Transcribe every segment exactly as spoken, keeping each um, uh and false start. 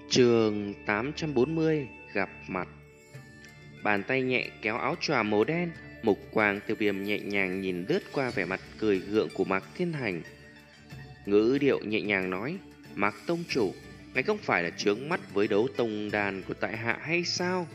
Chương tám trăm bốn mươi gặp mặt. Bàn tay nhẹ kéo áo choàng màu đen, mục quang tiêu viêm nhẹ nhàng nhìn lướt qua vẻ mặt cười gượng của Mạc Thiên Hành. Ngữ điệu nhẹ nhàng nói: Mạc tông chủ, ngài không phải là chướng mắt với đấu tông đàn của tại hạ hay sao?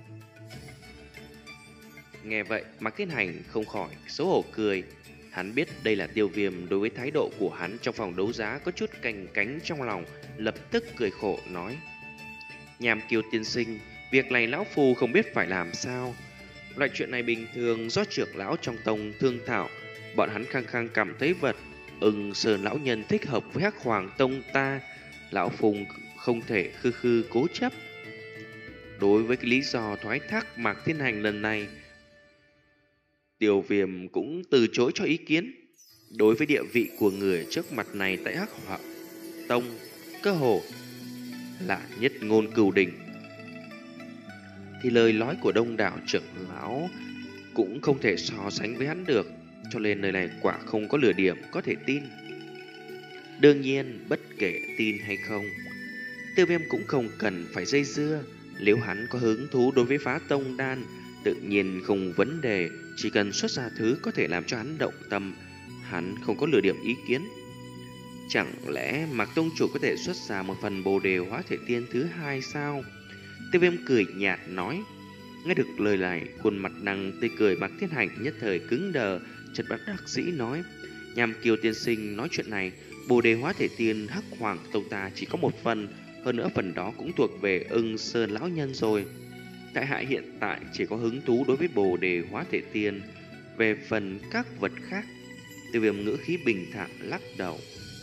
Nghe vậy, Mạc Thiên Hành không khỏi xấu hổ cười. Hắn biết đây là tiêu viêm, đối với thái độ của hắn trong phòng đấu giá có chút canh cánh trong lòng, lập tức cười khổ nói: Nhàm Kiều tiên sinh, việc này lão phu không biết phải làm sao. Loại chuyện này bình thường do trưởng lão trong tông thương thảo, bọn hắn khăng khăng cảm thấy vật ưng sơn lão nhân thích hợp với Hắc Hoàng tông ta, lão phu không thể khư khư cố chấp. Đối với cái lý do thoái thác Mạc Thiên Hành lần này, Tiêu Viêm cũng từ chối cho ý kiến. Đối với địa vị của người trước mặt này tại Hắc Hoàng tông, cơ hồ là nhất ngôn cửu đình, thì lời nói của đông đảo trưởng lão cũng không thể so sánh với hắn được, cho nên nơi này quả không có lửa điểm có thể tin. Đương nhiên, bất kể tin hay không, Tiêu Viêm cũng không cần phải dây dưa. Nếu hắn có hứng thú đối với phá tông đan, tự nhiên không vấn đề, chỉ cần xuất ra thứ có thể làm cho hắn động tâm, hắn không có lửa điểm ý kiến. Chẳng lẽ Mạc tông chủ có thể xuất ra một phần bồ đề hóa thể tiên thứ hai sao? Tiêu Viêm cười nhạt nói. Nghe được lời này, khuôn mặt năng tươi cười Mạc Thiên Hành nhất thời cứng đờ, chợt bất đắc dĩ nói: Nhàm Kiều tiên sinh nói chuyện này, bồ đề hóa thể tiên Hắc Hoàng tông ta chỉ có một phần, hơn nữa phần đó cũng thuộc về Ưng Sơn lão nhân rồi. Tại hạ hiện tại chỉ có hứng thú đối với bồ đề hóa thể tiên, về phần các vật khác, Tiêu Viêm ngữ khí bình thản lắc đầu.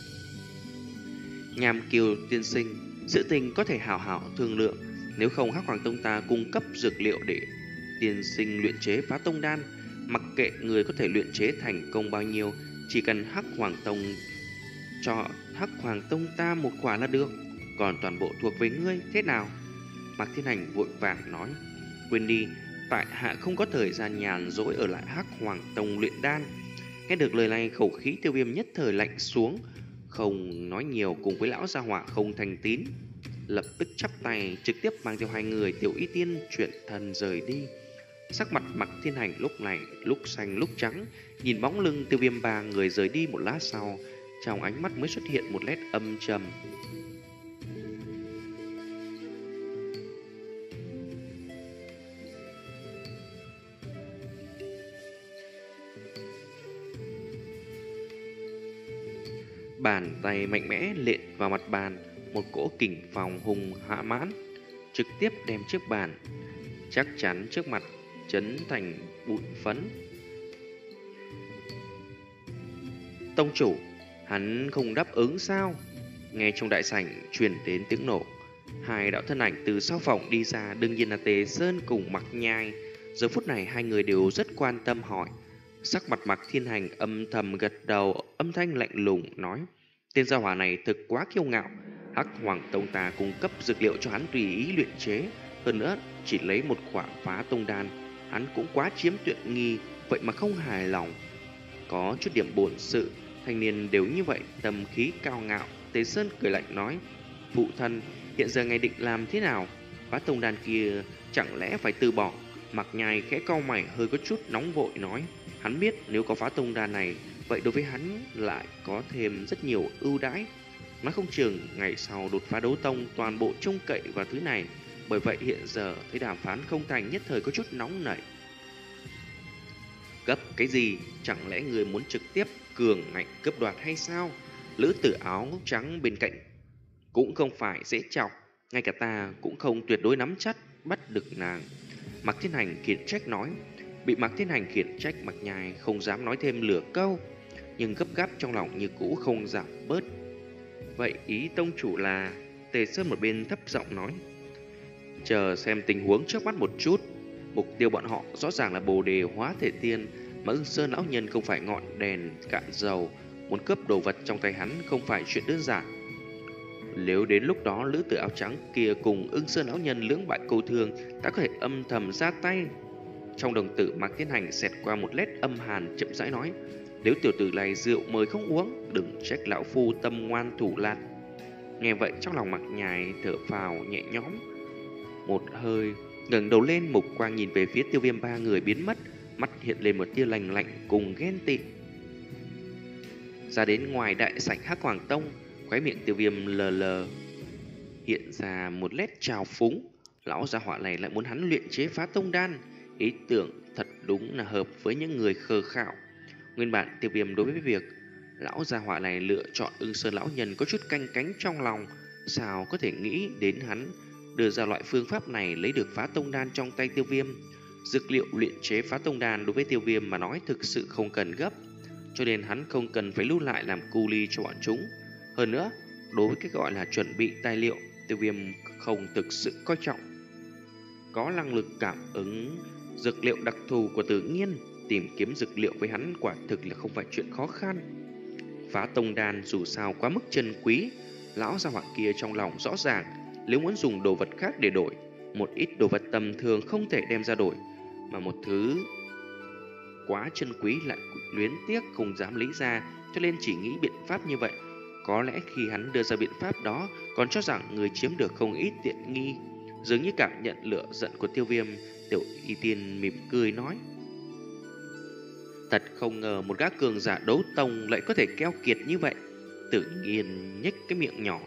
Nhàm Kiều tiên sinh, sự tình có thể hào hảo thương lượng. Nếu không, Hắc Hoàng tông ta cung cấp dược liệu để tiên sinh luyện chế phá tông đan. Mặc kệ người có thể luyện chế thành công bao nhiêu, chỉ cần Hắc Hoàng tông cho Hắc Hoàng tông ta một quả là được, còn toàn bộ thuộc về ngươi, thế nào? Mạc Thiên Hành vội vàng nói: Quên đi, tại hạ không có thời gian nhàn rỗi ở lại Hắc Hoàng tông luyện đan. Nghe được lời này, khẩu khí Tiêu Viêm nhất thời lạnh xuống, không nói nhiều cùng với lão gia hỏa không thành tín, lập tức chắp tay trực tiếp mang theo hai người Tiểu Y Tiên chuyển thân rời đi. Sắc mặt Mạc Thiên Hành lúc này lúc xanh lúc trắng, nhìn bóng lưng Tiêu Viêm ba người rời đi một lát sau, trong ánh mắt mới xuất hiện một nét âm trầm. Bàn tay mạnh mẽ lện vào mặt bàn, một cỗ kình phong hùng hạ mãn trực tiếp đem chiếc bàn chắc chắn trước mặt chấn thành bụi phấn. Tông chủ, hắn không đáp ứng sao? Nghe trong đại sảnh truyền đến tiếng nổ, hai đạo thân ảnh từ sau phòng đi ra, đương nhiên là Tề Sơn cùng Mạc Nhai. Giờ phút này hai người đều rất quan tâm hỏi. Sắc mặt Mạc Thiên Hành âm thầm gật đầu, âm thanh lạnh lùng nói: Tên gia hỏa này thực quá kiêu ngạo. Hắc Hoàng tông ta cung cấp dược liệu cho hắn tùy ý luyện chế, hơn nữa chỉ lấy một quả phá tông đan, hắn cũng quá chiếm tiện nghi, vậy mà không hài lòng. Có chút điểm bổn sự, thanh niên đều như vậy, tâm khí cao ngạo. Tề Sơn cười lạnh nói: Phụ thân, hiện giờ ngài định làm thế nào? Phá tông đan kia chẳng lẽ phải từ bỏ? Mạc Nhai khẽ cau mày, hơi có chút nóng vội nói: Hắn biết nếu có phá tông đan này, vậy đối với hắn lại có thêm rất nhiều ưu đãi. Nói không chừng ngày sau đột phá đấu tông toàn bộ trông cậy vào thứ này. Bởi vậy hiện giờ thấy đàm phán không thành, nhất thời có chút nóng nảy. Cấp cái gì? Chẳng lẽ người muốn trực tiếp cường ngạnh cướp đoạt hay sao? Lữ tử áo trắng bên cạnh cũng không phải dễ chọc, ngay cả ta cũng không tuyệt đối nắm chắc bắt được nàng. Mạc Thiên Hành khiển trách nói. Bị Mạc Thiên Hành khiển trách, Mạc Nhai không dám nói thêm lửa câu, nhưng gấp gáp trong lòng như cũ không giảm bớt. Vậy ý tông chủ là? Tề Sơn một bên thấp giọng nói. Chờ xem tình huống trước mắt một chút. Mục tiêu bọn họ rõ ràng là bồ đề hóa thể tiên, mà Ưng Sơn lão nhân không phải ngọn đèn cạn dầu, muốn cướp đồ vật trong tay hắn không phải chuyện đơn giản. Nếu đến lúc đó lữ tử áo trắng kia cùng Ưng Sơn lão nhân lưỡng bại câu thương, ta có thể âm thầm ra tay. Trong đồng tử Mạc Thiên Hành xẹt qua một nét âm hàn, chậm rãi nói: Nếu tiểu tử này rượu mời không uống, đừng trách lão phu tâm ngoan thủ lạt. Nghe vậy trong lòng Mặc Nhài thở phào nhẹ nhõm một hơi, ngẩng đầu lên, mục quang nhìn về phía Tiêu Viêm ba người biến mất, mắt hiện lên một tia lạnh lạnh cùng ghen tị. Ra đến ngoài đại sảnh Hắc Hoàng Tông, khóe miệng Tiêu Viêm lờ lờ hiện ra một nét trào phúng. Lão gia hỏa này lại muốn hắn luyện chế phá tông đan, ý tưởng thật đúng là hợp với những người khờ khạo. Nguyên bản Tiêu Viêm đối với việc lão gia hỏa này lựa chọn Ưng Sơn lão nhân có chút canh cánh trong lòng, sao có thể nghĩ đến hắn đưa ra loại phương pháp này lấy được phá tông đan trong tay Tiêu Viêm. Dược liệu luyện chế phá tông đan đối với Tiêu Viêm mà nói thực sự không cần gấp, cho nên hắn không cần phải lưu lại làm cu ly cho bọn chúng. Hơn nữa, đối với cái gọi là chuẩn bị tài liệu, Tiêu Viêm không thực sự coi trọng. Có năng lực cảm ứng dược liệu đặc thù của tự nhiên, tìm kiếm dược liệu với hắn quả thực là không phải chuyện khó khăn. Phá tông đan dù sao quá mức chân quý, lão gia hỏa kia trong lòng rõ ràng, nếu muốn dùng đồ vật khác để đổi, một ít đồ vật tầm thường không thể đem ra đổi, mà một thứ quá chân quý lại luyến tiếc không dám lấy ra, cho nên chỉ nghĩ biện pháp như vậy. Có lẽ khi hắn đưa ra biện pháp đó, còn cho rằng người chiếm được không ít tiện nghi. Dường như cảm nhận lửa giận của Tiêu Viêm, Tiểu Y Tiên mỉm cười nói: thật không ngờ một gã cường giả đấu tông lại có thể keo kiệt như vậy. Tự nhiên nhếch cái miệng nhỏ,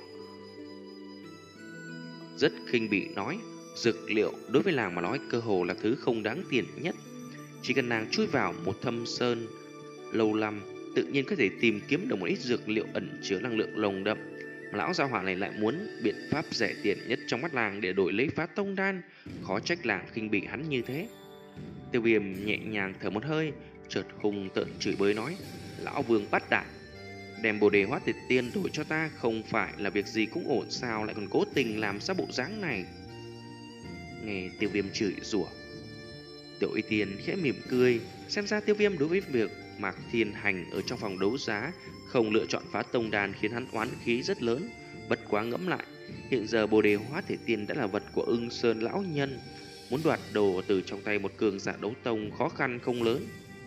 rất khinh bỉ nói: dược liệu đối với làng mà nói cơ hồ là thứ không đáng tiền nhất. Chỉ cần nàng chui vào một thâm sơn lâu năm, tự nhiên có thể tìm kiếm được một ít dược liệu ẩn chứa năng lượng nồng đậm. Mà lão gia hỏa này lại muốn biện pháp rẻ tiền nhất trong mắt làng để đổi lấy phá tông đan, khó trách làng khinh bỉ hắn như thế. Tiêu Viêm nhẹ nhàng thở một hơi, chợt hung tợn chửi bới nói: lão vương bắt đạn, đem bồ đề hóa tiệt tiên đổi cho ta không phải là việc gì cũng ổn sao, lại còn cố tình làm ra bộ dáng này. Nghe Tiêu Viêm chửi rủa, Tiểu Y Tiên khẽ mỉm cười, xem ra Tiêu Viêm đối với việc Mạc Thiên Hành ở trong phòng đấu giá không lựa chọn phá tông đan khiến hắn oán khí rất lớn. Bất quá ngẫm lại, hiện giờ bồ đề hóa thể tiên đã là vật của Ưng Sơn lão nhân, muốn đoạt đồ từ trong tay một cường giả đấu tông khó khăn không lớn.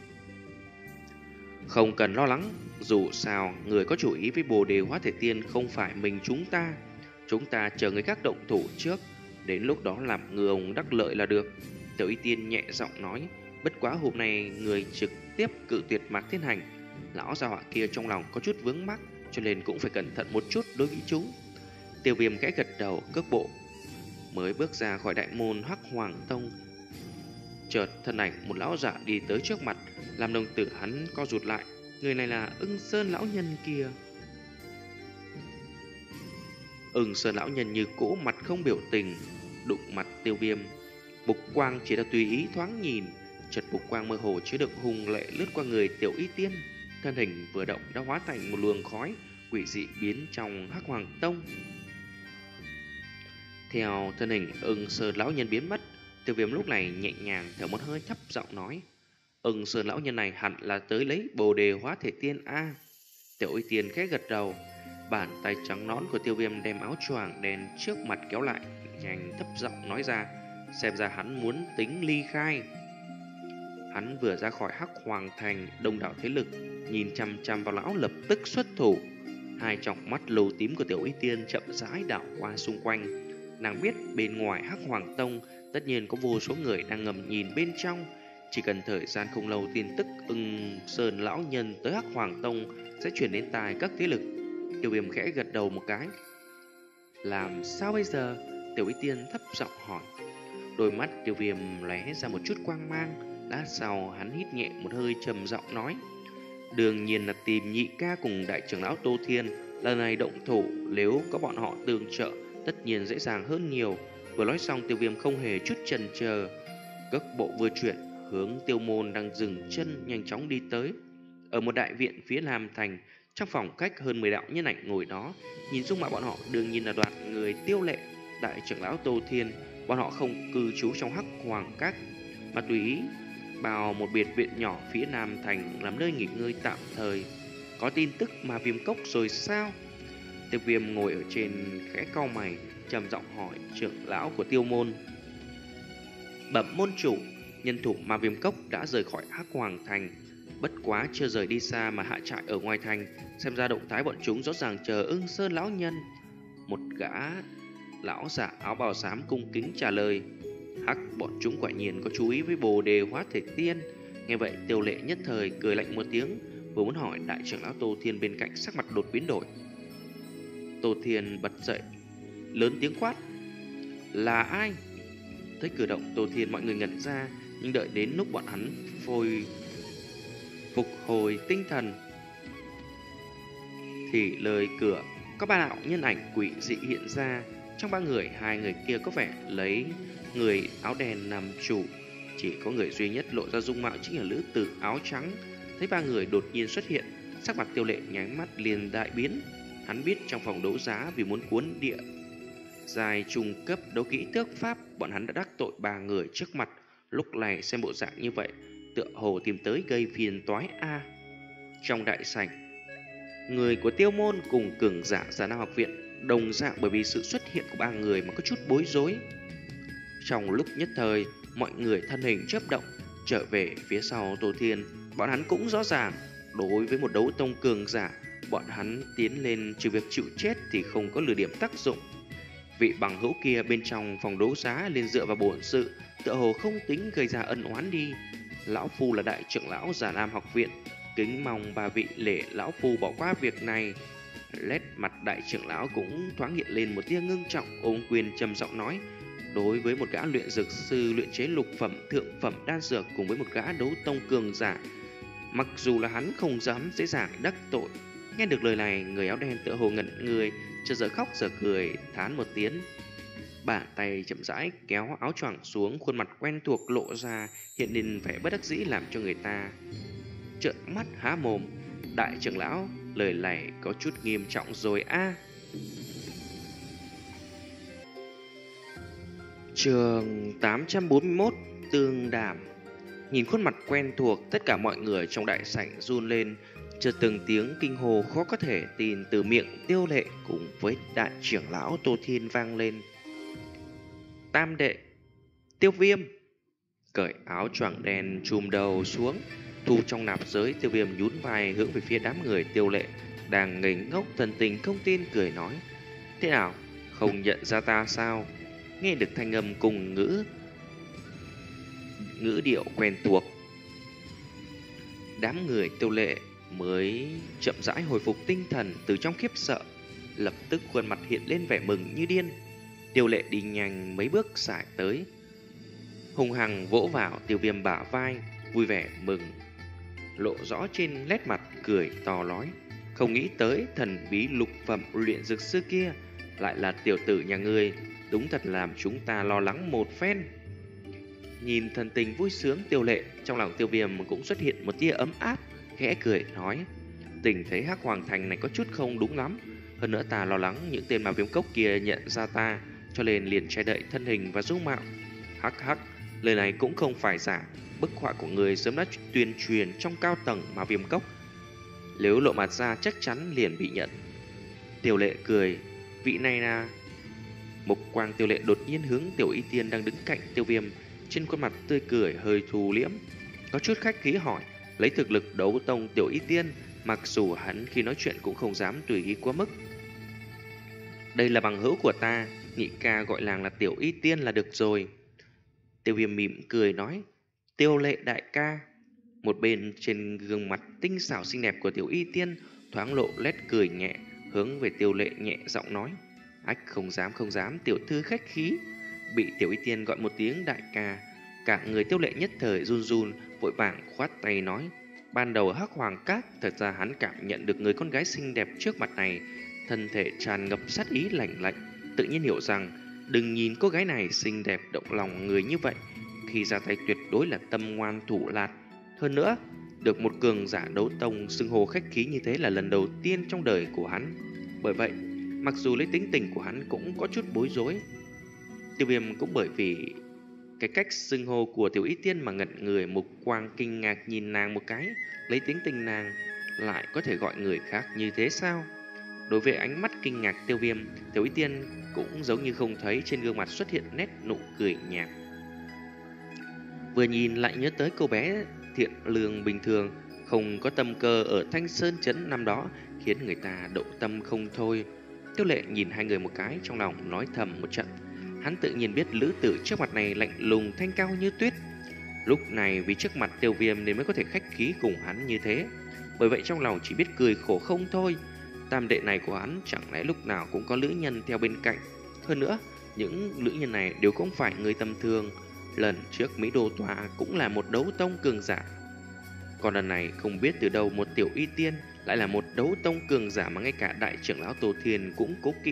Không cần lo lắng, dù sao người có chủ ý với bồ đề hóa thể tiên không phải mình chúng ta. Chúng ta chờ người khác động thủ trước, đến lúc đó làm ngừa ông đắc lợi là được. Tiểu Y Tiên nhẹ giọng nói. Bất quá hôm nay người trực tiếp cự tuyệt Mạc Thiên Hành, lão gia họa kia trong lòng có chút vướng mắc, cho nên cũng phải cẩn thận một chút đối với chúng. Tiêu Viêm khẽ gật đầu, cước bộ mới bước ra khỏi đại môn Hắc Hoàng Tông, chợt thân ảnh một lão giả đi tới trước mặt, làm đồng tử hắn co rụt lại. Người này là Ưng Sơn lão nhân kia. Ưng Sơn lão nhân như cũ, mặt không biểu tình, đụng mặt Tiêu Viêm. Bục quang chỉ là tùy ý thoáng nhìn, chợt bục quang mơ hồ chứa đựng hùng lệ lướt qua người Tiểu Y Tiên, thân hình vừa động đã hóa thành một luồng khói quỷ dị biến trong Hắc Hoàng Tông. Theo thân hình Ưng Sơn lão nhân biến mất, Tiêu Viêm lúc này nhẹ nhàng thở một hơi, thấp giọng nói: Ưng Sơn lão nhân này hẳn là tới lấy bồ đề hóa thể tiên a. À. Tiểu Y Tiên khẽ gật đầu, bàn tay trắng nõn của Tiêu Viêm đem áo choàng đen trước mặt kéo lại, nhanh thấp giọng nói ra: xem ra hắn muốn tính ly khai. Hắn vừa ra khỏi Hắc Hoàng Thành, đông đảo thế lực nhìn chăm chăm vào lão lập tức xuất thủ. Hai tròng mắt lầu tím của Tiểu Y Tiên chậm rãi đảo qua xung quanh. Nàng biết bên ngoài Hắc Hoàng Tông tất nhiên có vô số người đang ngầm nhìn bên trong. Chỉ cần thời gian không lâu, tin tức Ưng Sơn lão nhân tới Hắc Hoàng Tông sẽ chuyển đến tai các thế lực. Tiêu Viêm khẽ gật đầu một cái. Làm sao bây giờ? Tiểu Y Tiên thấp giọng hỏi. Đôi mắt Tiêu Viêm lóe ra một chút quang mang. Lát sau hắn hít nhẹ một hơi, trầm giọng nói: đương nhiên là tìm nhị ca cùng đại trưởng lão Tô Thiên. Lần này động thủ, nếu có bọn họ tương trợ, tất nhiên dễ dàng hơn nhiều. Vừa nói xong, Tiêu Viêm không hề chút chần chờ, cước bộ vừa chuyển hướng Tiêu Môn đang dừng chân, nhanh chóng đi tới. Ở một đại viện phía Nam Thành, trong phòng cách hơn mười đạo nhân ảnh ngồi đó, nhìn dung mạo bọn họ đương nhiên là đoàn người Tiêu Lệ, đại trưởng lão Tô Thiên. Bọn họ không cư trú trong Hắc Hoàng Các, mà tùy ý vào một biệt viện nhỏ phía Nam Thành làm nơi nghỉ ngơi tạm thời. Có tin tức mà Viêm Cốc rồi sao? Tiêu Viêm ngồi ở trên khẽ cau mày, trầm giọng hỏi trưởng lão của Tiêu Môn. Bẩm môn chủ, nhân thủ mà Viêm Cốc đã rời khỏi Hắc Hoàng Thành, bất quá chưa rời đi xa mà hạ trại ở ngoài thành. Xem ra động thái bọn chúng rõ ràng chờ Ưng Sơn lão nhân. Một gã lão giả áo bào xám cung kính trả lời. Hắc, bọn chúng quả nhiên có chú ý với bồ đề hóa thể tiên. Nghe vậy Tiêu Lệ nhất thời cười lạnh một tiếng, vừa muốn hỏi đại trưởng lão Tô Thiên bên cạnh sắc mặt đột biến đổi. Tô Thiên bật dậy, lớn tiếng quát: là ai? Thấy cử động Tô Thiên, mọi người ngẩn ra, nhưng đợi đến lúc bọn hắn phôi phục hồi tinh thần thì lời cửa có ba đạo nhân ảnh quỷ dị hiện ra. Trong ba người, hai người kia có vẻ lấy người áo đen làm chủ, chỉ có người duy nhất lộ ra dung mạo chính là nữ tử áo trắng. Thấy ba người đột nhiên xuất hiện, sắc mặt Tiêu Lệ nháy mắt liền đại biến. Hắn biết trong phòng đấu giá vì muốn cuốn địa dài trung cấp đấu kỹ tước pháp, bọn hắn đã đắc tội ba người trước mặt. Lúc này xem bộ dạng như vậy, tựa hồ tìm tới gây phiền toái a. Trong đại sảnh, người của Tiêu môn cùng cường giả Già Nam học viện đồng dạng bởi vì sự xuất hiện của ba người mà có chút bối rối. Trong lúc nhất thời, mọi người thân hình chớp động trở về phía sau Tô Thiên. Bọn hắn cũng rõ ràng, đối với một đấu tông cường giả, bọn hắn tiến lên trừ việc chịu chết thì không có lừa điểm tác dụng. Vị bằng hữu kia bên trong phòng đấu giá liền dựa vào bổn sự, tựa hồ không tính gây ra ân oán đi. Lão phu là đại trưởng lão Già Nam học viện, kính mong ba vị lễ lão phu bỏ qua việc này. Lét mặt đại trưởng lão cũng thoáng hiện lên một tia ngưng trọng, ôm quyền trầm giọng nói. Đối với một gã luyện dược sư luyện chế lục phẩm thượng phẩm đan dược cùng với một gã đấu tông cường giả, mặc dù là hắn không dám dễ dàng đắc tội. Nghe được lời này, người áo đen tựa hồ ngẩn người, chợt giờ khóc giờ cười, thán một tiếng. Bàn tay chậm rãi kéo áo choàng xuống, khuôn mặt quen thuộc lộ ra, hiện lên vẻ bất đắc dĩ làm cho người ta trợn mắt há mồm. Đại trưởng lão, lời này có chút nghiêm trọng rồi a. À. Chương tám trăm bốn mươi mốt, Tương Đàm. Nhìn khuôn mặt quen thuộc, tất cả mọi người trong đại sảnh run lên, chợt từng tiếng kinh hồ khó có thể tin từ miệng Tiêu Lệ cùng với đại trưởng lão Tô Thiên vang lên. Tam đệ, Tiêu Viêm. Cởi áo choàng đen trùm đầu xuống, thu trong nạp giới, Tiêu Viêm nhún vai hướng về phía đám người Tiêu Lệ đang ngây ngốc thần tình không tin, cười nói: thế nào, không nhận ra ta sao? Nghe được thanh âm cùng ngữ ngữ điệu quen thuộc, đám người Tiêu Lệ mới chậm rãi hồi phục tinh thần từ trong khiếp sợ, lập tức khuôn mặt hiện lên vẻ mừng như điên. Tiêu Lệ đi nhanh mấy bước xài tới, hùng hằng vỗ vào Tiêu Viêm bả vai, vui vẻ mừng lộ rõ trên nét mặt, cười to nói: không nghĩ tới thần bí lục phẩm luyện dược sư kia lại là tiểu tử nhà ngươi, đúng thật làm chúng ta lo lắng một phen. Nhìn thần tình vui sướng Tiêu Lệ, trong lòng Tiêu Viêm cũng xuất hiện một tia ấm áp, khẽ cười nói: tình thế Hắc Hoàng Thành này có chút không đúng lắm, hơn nữa ta lo lắng những tên mà Viêm Cốc kia nhận ra ta, cho nên liền che đậy thân hình và dung mạo. Hắc hắc, lời này cũng không phải giả, bức họa của người sớm đã tuyên truyền trong cao tầng mà Viêm Cốc, nếu lộ mặt ra chắc chắn liền bị nhận. Tiêu Lệ cười: vị này là... Mục quang Tiêu Lệ đột nhiên hướng Tiểu Y Tiên đang đứng cạnh Tiêu Viêm, trên khuôn mặt tươi cười hơi thu liễm, có chút khách khí hỏi: lấy thực lực đấu tông Tiểu Y Tiên, mặc dù hắn khi nói chuyện cũng không dám tùy ý quá mức. Đây là bằng hữu của ta, nhị ca gọi làng là Tiểu Y Tiên là được rồi. Tiêu Viêm mỉm cười nói: Tiêu Lệ đại ca. Một bên trên gương mặt tinh xảo xinh đẹp của Tiểu Y Tiên thoáng lộ nét cười nhẹ, hướng về Tiêu Lệ nhẹ giọng nói: ách, không dám không dám, tiểu thư khách khí. Bị Tiểu Y Tiên gọi một tiếng đại ca, cả người Tiêu Lệ nhất thời run run, vội vàng khoát tay nói: ban đầu Hắc Hoàng Các, thật ra hắn cảm nhận được người con gái xinh đẹp trước mặt này thân thể tràn ngập sát ý lạnh lạnh, tự nhiên hiểu rằng đừng nhìn cô gái này xinh đẹp động lòng người như vậy, khi ra tay tuyệt đối là tâm ngoan thủ lạt. Hơn nữa, được một cường giả đấu tông xưng hô khách khí như thế là lần đầu tiên trong đời của hắn. Bởi vậy, mặc dù lấy tính tình của hắn cũng có chút bối rối. Tiêu Viêm cũng bởi vì cái cách xưng hô của Tiểu Y Tiên mà ngẩn người, mục quang kinh ngạc nhìn nàng một cái. Lấy tính tình nàng lại có thể gọi người khác như thế sao? Đối với ánh mắt kinh ngạc Tiêu Viêm, Tiểu Y Tiên cũng giống như không thấy, trên gương mặt xuất hiện nét nụ cười nhạt. Vừa nhìn lại nhớ tới cô bé thiện lương bình thường, không có tâm cơ ở Thanh Sơn Trấn năm đó, khiến người ta động tâm không thôi. Tiêu Lệ nhìn hai người một cái, trong lòng nói thầm một trận. Hắn tự nhiên biết lữ tử trước mặt này lạnh lùng thanh cao như tuyết. Lúc này vì trước mặt Tiêu Viêm nên mới có thể khách khí cùng hắn như thế. Bởi vậy trong lòng chỉ biết cười khổ không thôi. Tam đệ này của hắn chẳng lẽ lúc nào cũng có lữ nhân theo bên cạnh. Hơn nữa, những lữ nhân này đều không phải người tầm thường. Lần trước Mỹ Đô Tòa cũng là một đấu tông cường giả. Còn lần này không biết từ đâu một tiểu y tiên lại là một đấu tông cường giả mà ngay cả đại trưởng lão Tô Thiên cũng cố kỵ.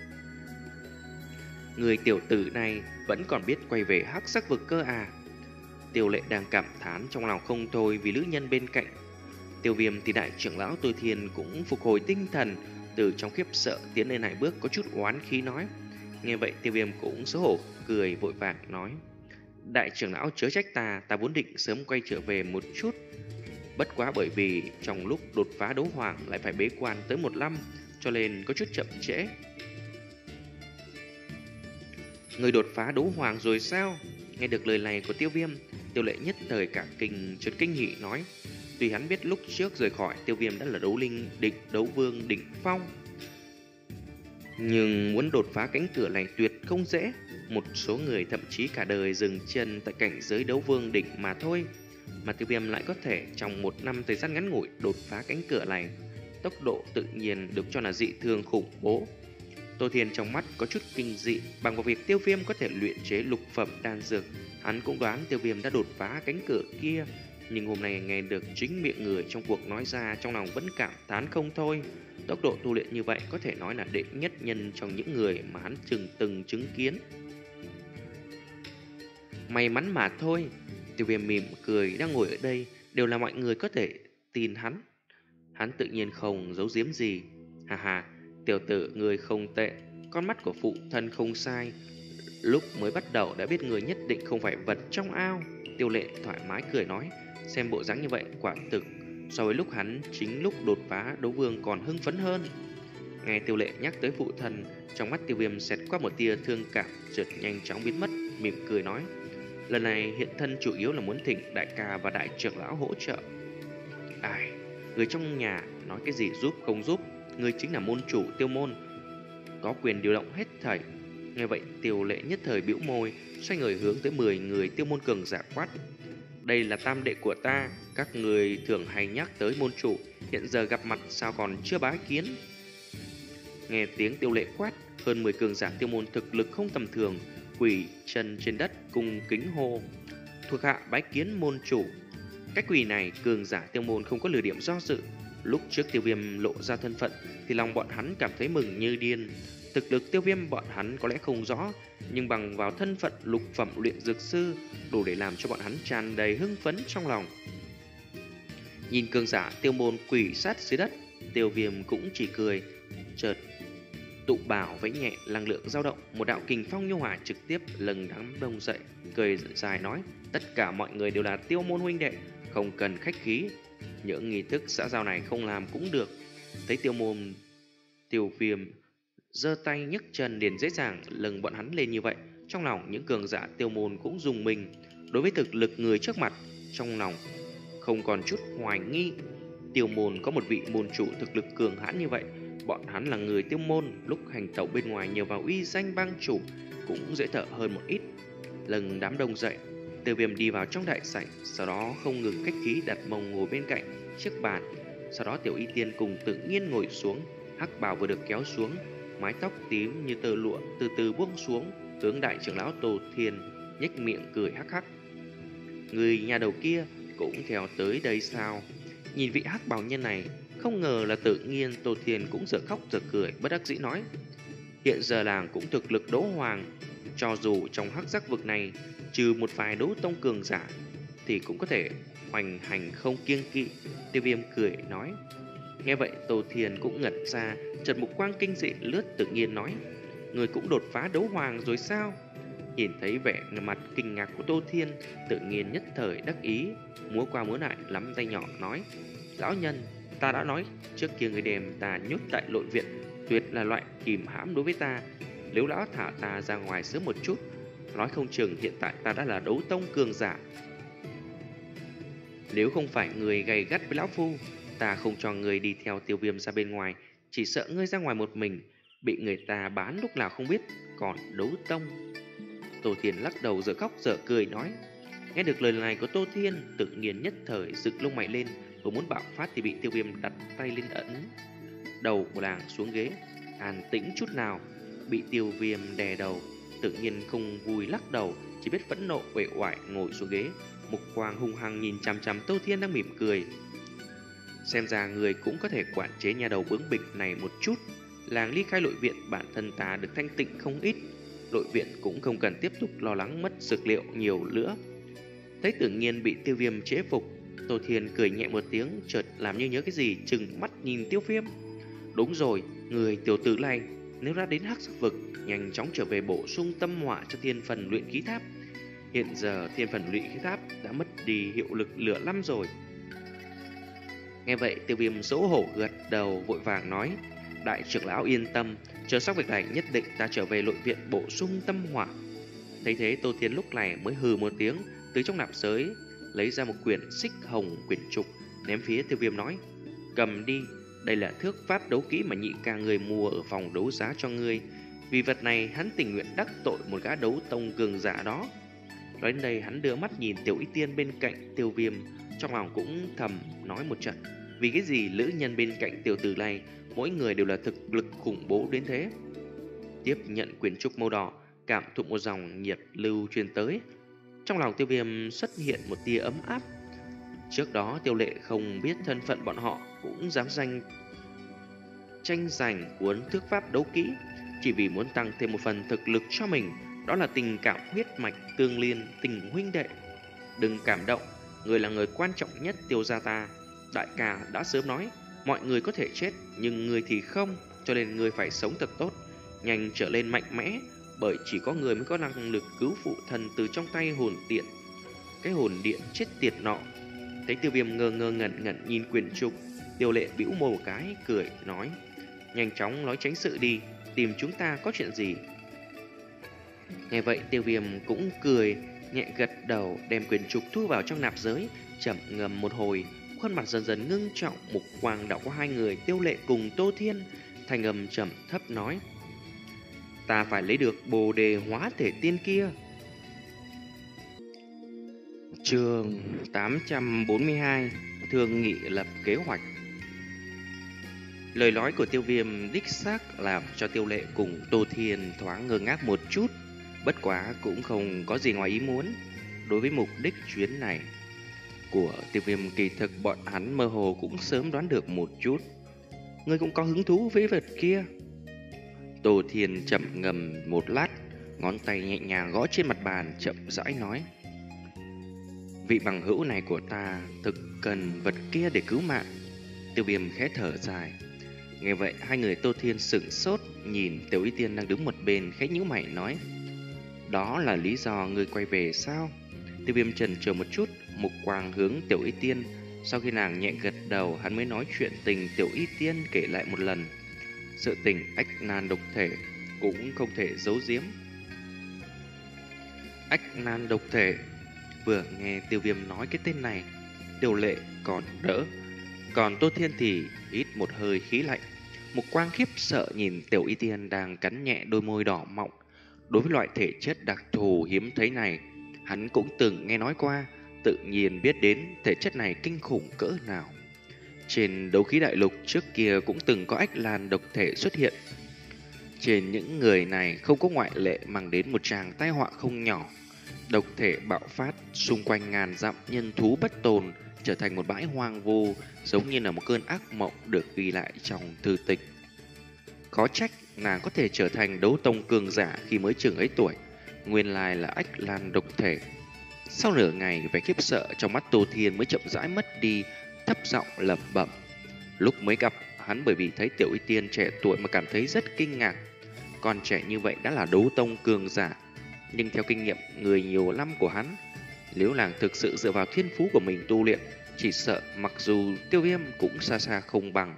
Người tiểu tử này vẫn còn biết quay về hắc sắc vực cơ à. Tiêu Lệ đang cảm thán trong lòng không thôi vì lữ nhân bên cạnh. Tiêu Viêm thì đại trưởng lão Tô Thiên cũng phục hồi tinh thần, từ trong khiếp sợ tiến lên hai bước có chút oán khí nói. Nghe vậy Tiêu Viêm cũng xấu hổ cười vội vàng nói: Đại trưởng lão chớ trách ta, ta vốn định sớm quay trở về một chút. Bất quá bởi vì trong lúc đột phá đấu hoàng lại phải bế quan tới một năm, cho nên có chút chậm trễ. Người đột phá đấu hoàng rồi sao? Nghe được lời này của Tiêu Viêm, Tiêu Lệ nhất thời cả kinh chợt kinh hỉ nói. Tuy hắn biết lúc trước rời khỏi Tiêu Viêm đã là đấu linh địch đấu vương đỉnh phong, nhưng muốn đột phá cánh cửa này tuyệt không dễ. Một số người thậm chí cả đời dừng chân tại cảnh giới đấu vương đỉnh mà thôi. Mà Tiêu Viêm lại có thể trong một năm thời gian ngắn ngủi đột phá cánh cửa này, tốc độ tự nhiên được cho là dị thường khủng bố. Tô Thiên trong mắt có chút kinh dị, bằng vào việc Tiêu Viêm có thể luyện chế lục phẩm đan dược, hắn cũng đoán Tiêu Viêm đã đột phá cánh cửa kia. Nhưng hôm nay nghe được chính miệng người trong cuộc nói ra, trong lòng vẫn cảm thán không thôi. Tốc độ tu luyện như vậy có thể nói là đệ nhất nhân trong những người mà hắn từng từng chứng kiến. May mắn mà thôi. Tiêu Viêm mỉm cười, đang ngồi ở đây đều là mọi người có thể tin hắn. Hắn tự nhiên không giấu giếm gì. Hà hà, tiểu tử người không tệ, con mắt của phụ thân không sai. Lúc mới bắt đầu đã biết người nhất định không phải vật trong ao. Tiêu Lệ thoải mái cười nói, xem bộ dáng như vậy quả thực so với lúc hắn chính lúc đột phá đấu vương còn hưng phấn hơn. Nghe Tiêu Lệ nhắc tới phụ thân, trong mắt Tiêu Viêm xẹt qua một tia thương cảm, chợt nhanh chóng biến mất, mỉm cười nói, lần này hiện thân chủ yếu là muốn thỉnh đại ca và đại trưởng lão hỗ trợ. Ai, người trong nhà nói cái gì giúp không giúp, người chính là môn chủ Tiêu môn, có quyền điều động hết thảy. Nghe vậy Tiêu Lệ nhất thời bĩu môi, xoay người hướng tới mười người Tiêu môn cường giả quát, đây là tam đệ của ta, các người thường hay nhắc tới môn chủ, hiện giờ gặp mặt sao còn chưa bái kiến. Nghe tiếng Tiêu Lệ quát, hơn mười cường giả Tiêu môn thực lực không tầm thường, quỳ chân trên đất cùng kính hô, thuộc hạ bái kiến môn chủ. Cách quỳ này cường giả Tiêu môn không có lừa điểm do dự. Lúc trước Tiêu Viêm lộ ra thân phận thì lòng bọn hắn cảm thấy mừng như điên. Thực lực Tiêu Viêm bọn hắn có lẽ không rõ, nhưng bằng vào thân phận lục phẩm luyện dược sư đủ để làm cho bọn hắn tràn đầy hưng phấn trong lòng. Nhìn cường giả Tiêu môn quỳ sát dưới đất, Tiêu Viêm cũng chỉ cười, chợt tụ bảo vẫy nhẹ, năng lượng dao động, một đạo kình phong nhu hòa trực tiếp lừng đám đông dậy, cười dài nói, tất cả mọi người đều là Tiêu môn huynh đệ, không cần khách khí, những nghi thức xã giao này không làm cũng được. Thấy Tiêu môn, Tiêu Viêm giơ tay nhấc chân liền dễ dàng lừng bọn hắn lên như vậy, trong lòng những cường giả Tiêu môn cũng dùng mình. Đối với thực lực người trước mặt, trong lòng không còn chút hoài nghi. Tiêu môn có một vị môn chủ thực lực cường hãn như vậy, bọn hắn là người Tiêu môn, lúc hành tẩu bên ngoài nhờ vào uy danh bang chủ cũng dễ thở hơn một ít. Lừng đám đông dậy, Tiêu Viêm đi vào trong đại sảnh, sau đó không ngừng khách khí đặt mông ngồi bên cạnh chiếc bàn. Sau đó Tiểu Y Tiên cùng tự nhiên ngồi xuống, hắc bào vừa được kéo xuống, mái tóc tím như tơ lụa từ từ buông xuống, hướng đại trưởng lão Tô Thiên nhếch miệng cười hắc hắc. Người nhà đầu kia cũng theo tới đây sao? Nhìn vị hắc bào nhân này, không ngờ là tự nhiên. Tô Thiên cũng giờ khóc giờ cười, bất đắc dĩ nói, hiện giờ làng cũng thực lực đấu hoàng, cho dù trong hắc giác vực này trừ một vài đấu tông cường giả thì cũng có thể hoành hành không kiêng kỵ. Tiêu Viêm cười nói. Nghe vậy Tô Thiên cũng ngẩn ra, chợt mục quang kinh dị lướt tự nhiên nói, người cũng đột phá đấu hoàng rồi sao? Nhìn thấy vẻ mặt kinh ngạc của Tô Thiên, tự nhiên nhất thời đắc ý, múa qua múa lại lắm tay nhỏ nói, lão nhân, ta đã nói trước kia người đem ta nhốt tại nội viện tuyệt là loại kìm hãm đối với ta. Nếu lão thả ta ra ngoài sớm một chút, nói không chừng hiện tại ta đã là đấu tông cường giả. Nếu không phải người gay gắt với lão phu, ta không cho người đi theo Tiêu Viêm ra bên ngoài, chỉ sợ ngươi ra ngoài một mình, bị người ta bán lúc nào không biết, còn đấu tông. Tô Thiên lắc đầu dở khóc dở cười nói. Nghe được lời này của Tô Thiên, tự nhiên nhất thời dựng lông mày lên, vừa muốn bạo phát thì bị Tiêu Viêm đặt tay lên ấn đầu của nàng xuống ghế. An tĩnh chút nào. Bị Tiêu Viêm đè đầu, tự nhiên không vui lắc đầu, chỉ biết phẫn nộ uể oải ngồi xuống ghế. Mục quang hung hăng nhìn chằm chằm Tô Thiên đang mỉm cười. Xem ra người cũng có thể quản chế nhà đầu bướng bỉnh này một chút. Làng ly khai nội viện, bản thân ta được thanh tịnh không ít, nội viện cũng không cần tiếp tục lo lắng mất dược liệu nhiều nữa. Thấy tự nhiên bị Tiêu Viêm chế phục, Tô Thiên cười nhẹ một tiếng, chợt làm như nhớ cái gì, trừng mắt nhìn Tiêu Viêm. Đúng rồi, người tiểu tử này nếu đã đến Hắc Sắc Vực, nhanh chóng trở về bổ sung tâm hỏa cho thiên phần luyện khí tháp. Hiện giờ thiên phần luyện khí tháp đã mất đi hiệu lực lửa lắm rồi. Nghe vậy, Tiêu Viêm xấu hổ gật đầu vội vàng nói. Đại trưởng lão yên tâm, chờ xong việc này nhất định ta trở về nội viện bổ sung tâm hỏa. Thấy thế, Tô Thiên lúc này mới hừ một tiếng, từ trong nạp giới lấy ra một quyển xích hồng quyển trục, ném phía Tiêu Viêm nói. Cầm đi, đây là thước pháp đấu kỹ mà nhị ca người mua ở phòng đấu giá cho ngươi. Vì vật này hắn tình nguyện đắc tội một gã đấu tông cường giả đó. Nói đến đây hắn đưa mắt nhìn Tiểu Y Tiên bên cạnh Tiêu Viêm, trong lòng cũng thầm nói một trận. Vì cái gì lữ nhân bên cạnh tiểu tử này mỗi người đều là thực lực khủng bố đến thế. Tiếp nhận quyển trục màu đỏ, cảm thụ một dòng nhiệt lưu truyền tới. Trong lòng Tiêu Viêm xuất hiện một tia ấm áp. Trước đó Tiêu Lệ không biết thân phận bọn họ cũng dám danh tranh giành cuốn thước pháp đấu kỹ, chỉ vì muốn tăng thêm một phần thực lực cho mình. Đó là tình cảm huyết mạch tương liên, tình huynh đệ. Đừng cảm động, người là người quan trọng nhất Tiêu gia ta. Đại ca đã sớm nói, mọi người có thể chết, nhưng người thì không, cho nên người phải sống thật tốt, nhanh trở lên mạnh mẽ, bởi chỉ có người mới có năng lực cứu phụ thần từ trong tay hồn điện. Cái hồn điện chết tiệt nọ. Thấy Tiêu Viêm ngơ ngơ ngẩn ngẩn nhìn quyển trục, Tiêu Lệ bĩu môi một cái, cười nói, nhanh chóng nói tránh sự đi, tìm chúng ta có chuyện gì. Nghe vậy Tiêu Viêm cũng cười, nhẹ gật đầu, đem quyển trục thu vào trong nạp giới, chậm ngầm một hồi, khuôn mặt dần dần ngưng trọng, mục quang đảo qua hai người Tiêu Lệ cùng Tô Thiên, thành âm trầm thấp nói, ta phải lấy được bồ đề hóa thể tiên kia. Chương tám trăm bốn mươi hai, thương nghị lập kế hoạch. Lời nói của Tiêu Viêm đích xác làm cho Tiêu Lệ cùng Tô Thiên thoáng ngơ ngác một chút, bất quá cũng không có gì ngoài ý muốn. Đối với mục đích chuyến này của Tiêu Viêm, kỳ thực bọn hắn mơ hồ cũng sớm đoán được một chút. Ngươi cũng có hứng thú với vật kia? Tô Thiên chậm ngầm một lát, ngón tay nhẹ nhàng gõ trên mặt bàn, chậm rãi nói, vị bằng hữu này của ta thực cần vật kia để cứu mạng. Tiêu Viêm khẽ thở dài. Nghe vậy hai người Tô Thiên sửng sốt, nhìn Tiểu Y Tiên đang đứng một bên, khẽ nhíu mày nói, đó là lý do ngươi quay về sao? Tiêu Viêm chần chờ một chút, mục quang hướng Tiểu Y Tiên. Sau khi nàng nhẹ gật đầu, hắn mới nói chuyện tình Tiểu Y Tiên kể lại một lần. Sự tình ách nan độc thể cũng không thể giấu giếm. Ách nan độc thể. Vừa nghe Tiêu Viêm nói cái tên này, Tiêu Lệ còn đỡ, còn Tô Thiên thì hít một hơi khí lạnh. Mục quang khiếp sợ nhìn Tiểu Y Tiên đang cắn nhẹ đôi môi đỏ mọng. Đối với loại thể chất đặc thù hiếm thấy này, hắn cũng từng nghe nói qua, tự nhiên biết đến thể chất này kinh khủng cỡ nào. Trên đấu khí đại lục trước kia cũng từng có ách lan độc thể xuất hiện. Trên những người này không có ngoại lệ mang đến một tràng tai họa không nhỏ. Độc thể bạo phát, xung quanh ngàn dặm nhân thú bất tồn, trở thành một bãi hoang vu, giống như là một cơn ác mộng được ghi lại trong thư tịch. Khó trách nàng có thể trở thành đấu tông cường giả khi mới chừng ấy tuổi, nguyên lai là ách lan độc thể. Sau nửa ngày, vẻ khiếp sợ trong mắt Tô Thiên mới chậm rãi mất đi, thấp giọng lẩm bẩm. Lúc mới gặp hắn, bởi vì thấy Tiểu Y Tiên trẻ tuổi mà cảm thấy rất kinh ngạc. Còn trẻ như vậy đã là đấu tông cường giả, nhưng theo kinh nghiệm người nhiều năm của hắn, nếu nàng thực sự dựa vào thiên phú của mình tu luyện, chỉ sợ mặc dù Tiêu Viêm cũng xa xa không bằng.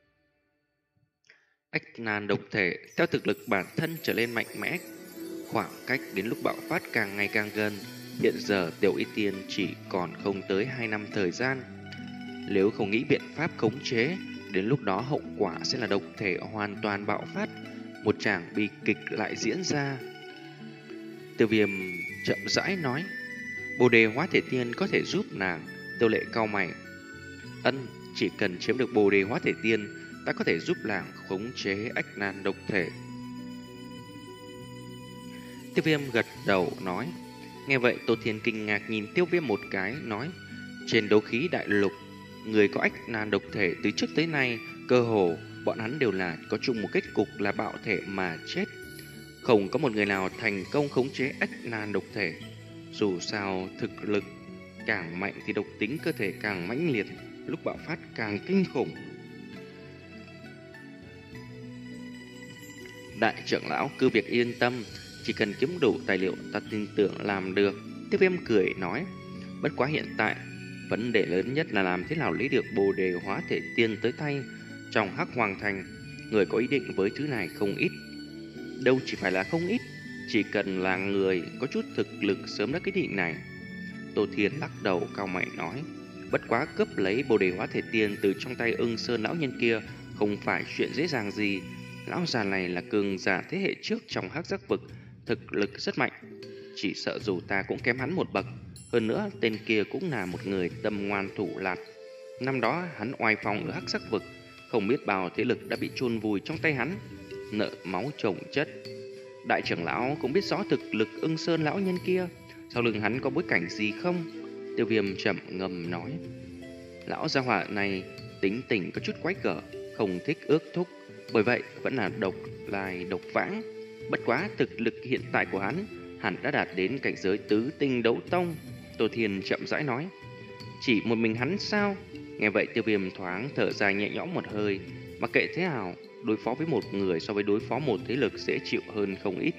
Ách nan độc thể theo thực lực bản thân trở lên mạnh mẽ, khoảng cách đến lúc bạo phát càng ngày càng gần. Hiện giờ Tiểu Y Tiên chỉ còn không tới hai năm thời gian. Nếu không nghĩ biện pháp khống chế, đến lúc đó hậu quả sẽ là độc thể hoàn toàn bạo phát. một tràng bi kịch lại diễn ra. Tiêu Viêm chậm rãi nói, Bồ đề hóa thể tiên có thể giúp nàng. Tiêu Lệ cau mày, ân, chỉ cần chiếm được bồ đề hóa thể tiên, ta có thể giúp nàng khống chế ách nan độc thể. Tiêu Viêm gật đầu nói. Nghe vậy Tô Thiên kinh ngạc nhìn Tiêu Viêm một cái, nói, trên đấu khí đại lục, người có ách nan độc thể từ trước tới nay, cơ hồ bọn hắn đều là có chung một kết cục là bạo thể mà chết. Không có một người nào thành công khống chế ách nan độc thể. Dù sao thực lực càng mạnh thì độc tính cơ thể càng mãnh liệt, lúc bạo phát càng kinh khủng. Đại trưởng lão cứ việc yên tâm, chỉ cần kiếm đủ tài liệu ta tin tưởng làm được. Tiêu Viêm cười nói, bất quá hiện tại vấn đề lớn nhất là làm thế nào lấy được bồ đề hóa thể tiên tới tay. Trong Hắc Hoàng Thành, người có ý định với thứ này không ít. Đâu chỉ phải là không ít, chỉ cần là người có chút thực lực sớm đã quyết định này. Tô Thiên lắc đầu cao mày nói, bất quá cướp lấy bồ đề hóa thể tiên từ trong tay Ưng Sơn lão nhân kia không phải chuyện dễ dàng gì. Lão già này là cường giả thế hệ trước trong Hắc Giác vực, thực lực rất mạnh, chỉ sợ dù ta cũng kém hắn một bậc. Hơn nữa tên kia cũng là một người tâm ngoan thủ lạt. Năm đó hắn oai phong ở Hắc Giác vực, không biết bao thế lực đã bị chôn vùi trong tay hắn, nợ máu chồng chất. Đại trưởng lão cũng biết rõ thực lực Ưng Sơn lão nhân kia, sau lưng hắn có bối cảnh gì không? Tiêu Viêm chậm ngầm nói, lão gia hỏa này tính tình có chút quái gở, không thích ước thúc, bởi vậy vẫn là độc lai độc vãng. Bất quá thực lực hiện tại của hắn hẳn đã đạt đến cảnh giới tứ tinh đấu tông. Tô Thiên chậm rãi nói, chỉ một mình hắn sao? Nghe vậy Tiêu Viêm thoáng thở dài nhẹ nhõm một hơi. Mặc kệ thế nào, đối phó với một người so với đối phó một thế lực dễ chịu hơn không ít.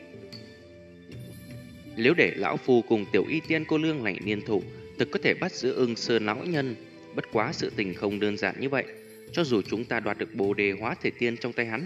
Nếu để lão phu cùng tiểu y tiên cô lương này liên thủ, thực có thể bắt giữ Ưng Sơn lão nhân. Bất quá sự tình không đơn giản như vậy. Cho dù chúng ta đoạt được bồ đề hóa thể tiên trong tay hắn,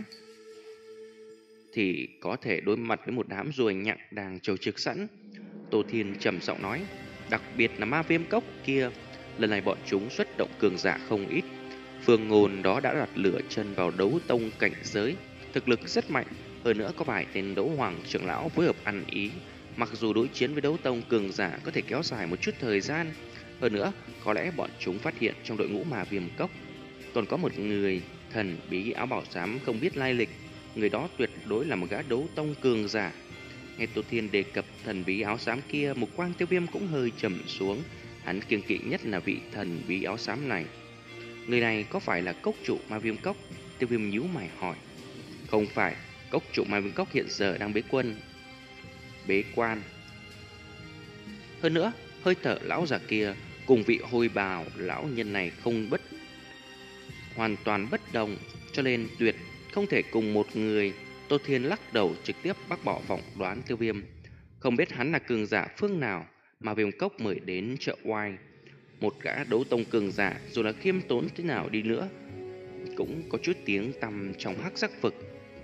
thì có thể đối mặt với một đám ruồi nhặng đang trầu trực sẵn. Tô Thiên trầm giọng nói, đặc biệt là ma viêm cốc kia, lần này bọn chúng xuất động cường giả không ít. Phương Ngôn đó đã đặt lửa chân vào đấu tông cảnh giới, thực lực rất mạnh. Hơn nữa có vài tên đấu hoàng trưởng lão phối hợp ăn ý. Mặc dù đối chiến với đấu tông cường giả có thể kéo dài một chút thời gian, hơn nữa có lẽ bọn chúng phát hiện trong đội ngũ ma viêm cốc còn có một người thần bí áo bảo xám không biết lai lịch. Người đó tuyệt đối là một gã đấu tông cường giả. Nghe Tô Thiên đề cập thần bí áo xám kia, mục quang Tiêu Viêm cũng hơi trầm xuống. Hắn kiêng kỵ nhất là vị thần bí áo xám này. Người này có phải là cốc chủ ma viêm cốc? Tiêu Viêm nhíu mày hỏi. Không phải, cốc chủ ma viêm cốc hiện giờ đang bế quân bế quan. Hơn nữa, hơi thở lão già kia cùng vị hôi bào lão nhân này không bất hoàn toàn bất đồng, cho nên tuyệt không thể cùng một người. Tô Thiên lắc đầu trực tiếp bác bỏ vọng đoán Tiêu Viêm. Không biết hắn là cường giả phương nào mà viêm cốc mời đến chợ oai. Một gã đấu tông cường giả dù là khiêm tốn thế nào đi nữa cũng có chút tiếng tăm trong Hắc Giác vực.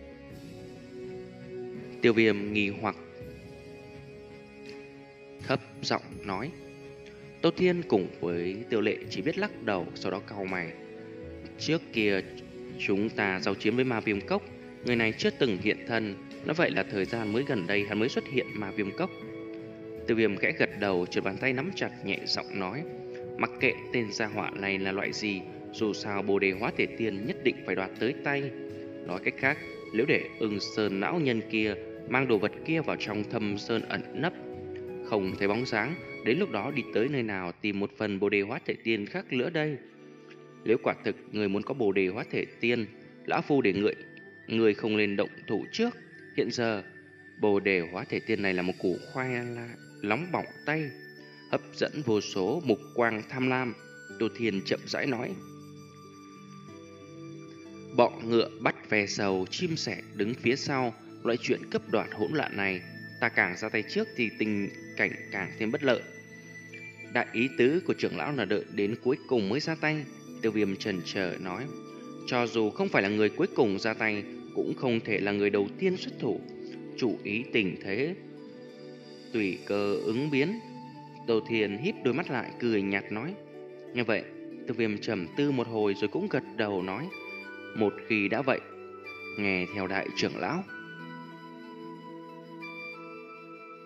Tiêu Viêm nghi hoặc thấp giọng nói. Tô Thiên cùng với Tiêu Lệ chỉ biết lắc đầu, sau đó cau mày. Trước kia chúng ta giao chiến với ma viêm cốc, người này chưa từng hiện thân. Nói vậy là thời gian mới gần đây hắn mới xuất hiện ma viêm cốc. Tiêu Viêm khẽ gật đầu, trượt bàn tay nắm chặt nhẹ giọng nói, mặc kệ tên gia họa này là loại gì, dù sao bồ đề hóa thể tiên nhất định phải đoạt tới tay. Nói cách khác, nếu để Ưng Sơn lão nhân kia mang đồ vật kia vào trong thâm sơn ẩn nấp, không thấy bóng dáng, đến lúc đó đi tới nơi nào tìm một phần bồ đề hóa thể tiên khác nữa đây? Nếu quả thực người muốn có bồ đề hóa thể tiên, lão phu để người người không lên động thủ trước. Hiện giờ bồ đề hóa thể tiên này là một củ khoai la nóng bỏng tay, hấp dẫn vô số mục quang tham lam. Tô Thiên chậm rãi nói, bọ ngựa bắt ve sầu, chim sẻ đứng phía sau. Loại chuyện cấp đoạt hỗn loạn này, ta càng ra tay trước thì tình cảnh càng thêm bất lợi. Đại ý tứ của trưởng lão là đợi đến cuối cùng mới ra tay. Tiêu Viêm chần chờ nói, cho dù không phải là người cuối cùng ra tay, cũng không thể là người đầu tiên xuất thủ. Chủ ý tình thế tùy cơ ứng biến. Tô Thiên híp đôi mắt lại cười nhạt nói. Như vậy Tiêu Viêm trầm tư một hồi rồi cũng gật đầu nói, một khi đã vậy, nghe theo đại trưởng lão.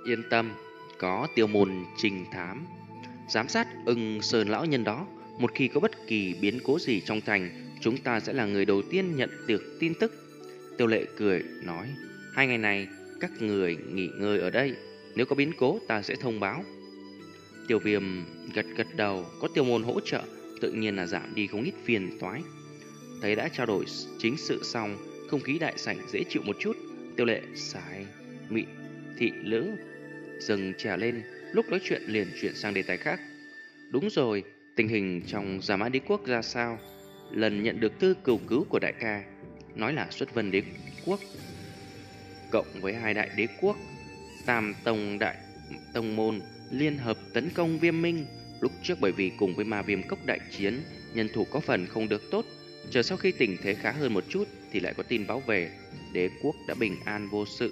Yên tâm, có tiêu môn trình thám giám sát ưng sơn lão nhân đó. Một khi có bất kỳ biến cố gì trong thành, chúng ta sẽ là người đầu tiên nhận được tin tức. Tiêu Lệ cười nói, hai ngày này các người nghỉ ngơi ở đây, nếu có biến cố ta sẽ thông báo. Tiêu Viêm gật gật đầu, có tiêu môn hỗ trợ, tự nhiên là giảm đi không ít phiền toái. Thấy đã trao đổi chính sự xong, không khí đại sảnh dễ chịu một chút. Tiêu Lệ xài mị thị lữ dừng trà lên, lúc nói chuyện liền chuyển sang đề tài khác. Đúng rồi, tình hình trong Giả Mã Đế Quốc ra sao? Lần nhận được thư cầu cứu của đại ca, nói là xuất vân đế quốc cộng với hai đại đế quốc, Tam Tông đại tông môn liên hợp tấn công Viêm Minh. Lúc trước bởi vì cùng với Ma Viêm Cốc đại chiến, nhân thủ có phần không được tốt. Chờ sau khi tình thế khá hơn một chút thì lại có tin báo về, đế quốc đã bình an vô sự.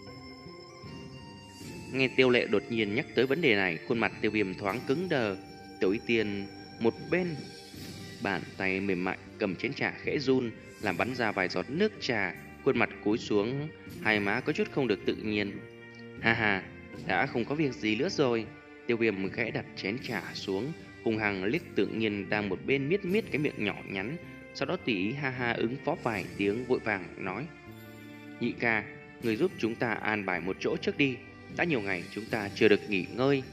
Nghe Tiêu Lệ đột nhiên nhắc tới vấn đề này, khuôn mặt Tiêu Viêm thoáng cứng đờ. Tiểu Y Tiên một bên, bàn tay mềm mại cầm chén trà khẽ run, làm bắn ra vài giọt nước trà, khuôn mặt cúi xuống, hai má có chút không được tự nhiên. Ha ha, đã không có việc gì nữa rồi. Tiêu Viêm khẽ đặt chén trà xuống, hung hăng liếc Tự Nhiên đang một bên miết miết cái miệng nhỏ nhắn, sau đó tùy ý ha ha ứng phó vài tiếng, vội vàng nói: Nhị ca, người giúp chúng ta an bài một chỗ trước đi, đã nhiều ngày chúng ta chưa được nghỉ ngơi.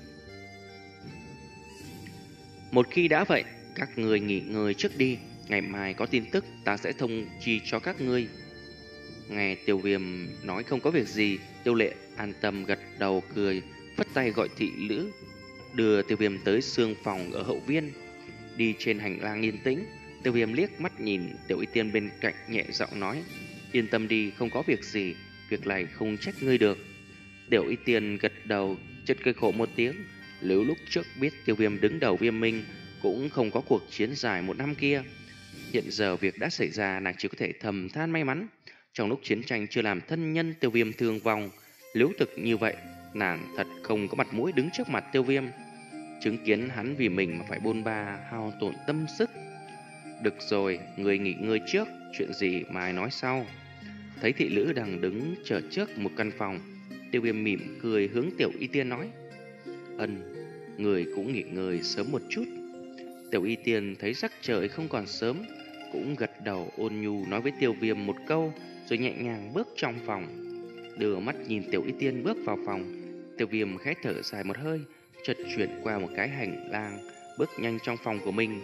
Một khi đã vậy, các người nghỉ ngơi trước đi, ngày mai có tin tức ta sẽ thông chi cho các ngươi. Nghe Tiêu Viêm nói không có việc gì, Tiêu Lệ an tâm gật đầu cười, phất tay gọi thị nữ đưa Tiêu Viêm tới sương phòng ở hậu viên. Đi trên hành lang yên tĩnh, Tiêu Viêm liếc mắt nhìn Tiểu Y Tiên bên cạnh, nhẹ giọng nói: Yên tâm đi, không có việc gì, việc này không trách ngươi được. Tiểu Y Tiên gật đầu, chợt cười khổ một tiếng. Nếu lúc trước biết Tiêu Viêm đứng đầu Viêm Minh, cũng không có cuộc chiến dài một năm kia. Hiện giờ việc đã xảy ra, nàng chỉ có thể thầm than may mắn. Trong lúc chiến tranh chưa làm thân nhân Tiêu Viêm thương vong, nếu thực như vậy, nàng thật không có mặt mũi đứng trước mặt Tiêu Viêm, chứng kiến hắn vì mình mà phải bôn ba hao tổn tâm sức. Được rồi, người nghỉ ngơi trước, chuyện gì mai nói sau. Thấy thị nữ đang đứng chờ trước một căn phòng, Tiêu Viêm mỉm cười hướng Tiểu Y Tiên nói: Ân, người cũng nghỉ ngơi sớm một chút. Tiểu Y Tiên thấy sắc trời không còn sớm, cũng gật đầu ôn nhu nói với Tiêu Viêm một câu, rồi nhẹ nhàng bước trong phòng. Đưa mắt nhìn Tiểu Y Tiên bước vào phòng, Tiêu Viêm khẽ thở dài một hơi, chợt chuyển qua một cái hành lang, bước nhanh trong phòng của mình.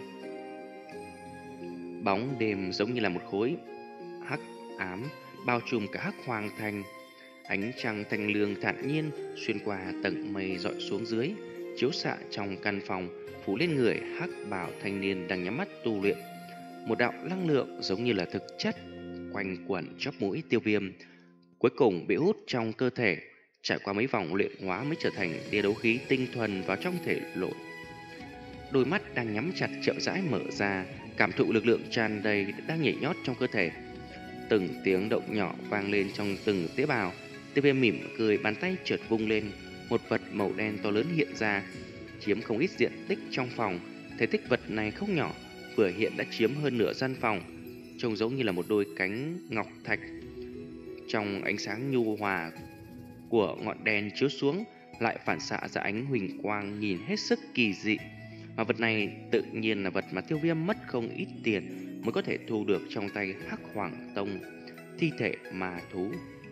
Bóng đêm giống như là một khối hắc ám bao trùm cả hắc hoàng thành. Ánh trăng thanh lương thản nhiên xuyên qua tầng mây dọi xuống dưới, chiếu xạ trong căn phòng, phủ lên người hắc bào thanh niên đang nhắm mắt tu luyện. Một đạo năng lượng giống như là thực chất quanh quẩn chóp mũi Tiêu Viêm, cuối cùng bị hút trong cơ thể, trải qua mấy vòng luyện hóa mới trở thành tia đấu khí tinh thuần vào trong thể nội. Đôi mắt đang nhắm chặt chậm rãi mở ra, cảm thụ lực lượng tràn đầy đang nhảy nhót trong cơ thể. Từng tiếng động nhỏ vang lên trong từng tế bào. Tiêu Viêm mỉm cười, bàn tay chợt vung lên, một vật màu đen to lớn hiện ra, chiếm không ít diện tích trong phòng. Thể tích vật này không nhỏ, vừa hiện đã chiếm hơn nửa gian phòng, trông giống như là một đôi cánh ngọc thạch. Trong ánh sáng nhu hòa của ngọn đèn chiếu xuống, lại phản xạ ra ánh huỳnh quang nhìn hết sức kỳ dị. Mà vật này tự nhiên là vật mà Tiêu Viêm mất không ít tiền mới có thể thu được trong tay Hắc Hoàng Tông thi thể ma thú.